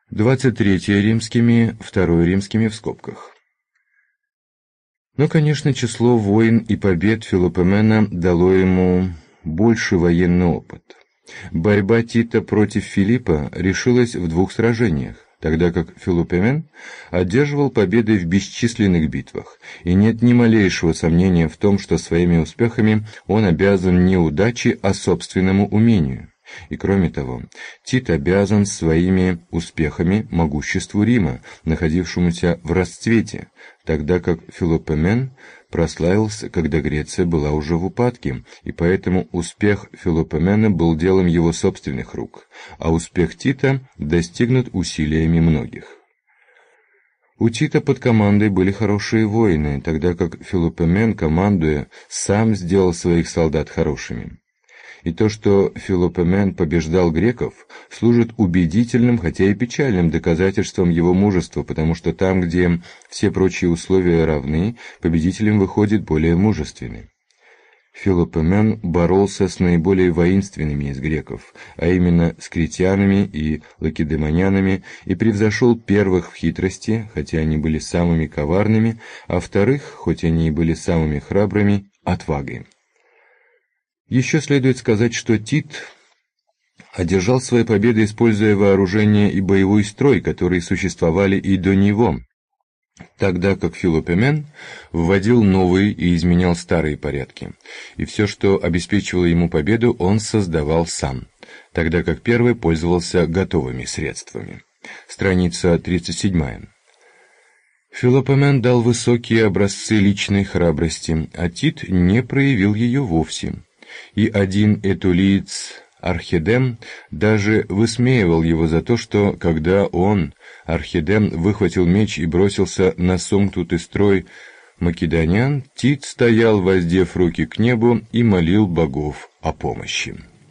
23 римскими, 2 римскими в скобках. Но, конечно, число войн и побед Филопомена дало ему больше военный опыт. Борьба Тита против Филиппа решилась в 2 сражениях, тогда как Филопомен одерживал победы в бесчисленных битвах, и нет ни малейшего сомнения в том, что своими успехами он обязан не удаче, а собственному умению. И кроме того, Тит обязан своими успехами могуществу Рима, находившемуся в расцвете, тогда как Филопомен прославился, когда Греция была уже в упадке, и поэтому успех Филопомена был делом его собственных рук, а успех Тита достигнут усилиями многих. У Тита под командой были хорошие воины, тогда как Филопомен, командуя, сам сделал своих солдат хорошими. И то, что Филопомен побеждал греков, служит убедительным, хотя и печальным доказательством его мужества, потому что там, где все прочие условия равны, победителем выходит более мужественный. Филопомен боролся с наиболее воинственными из греков, а именно с критянами и лакедемонянами, и превзошел первых в хитрости, хотя они были самыми коварными, а вторых, хоть они и были самыми храбрыми, отвагой. Еще следует сказать, что Тит одержал свои победы, используя вооружение и боевой строй, которые существовали и до него, тогда как Филопомен вводил новые и изменял старые порядки, и все, что обеспечивало ему победу, он создавал сам, тогда как первый пользовался готовыми средствами. Страница 37. Филопомен дал высокие образцы личной храбрости, а Тит не проявил ее вовсе. И один этулиец Архидем даже высмеивал его за то, что, когда он, Архидем, выхватил меч и бросился на сомкнутый строй македонян, Тит стоял, воздев руки к небу, и молил богов о помощи.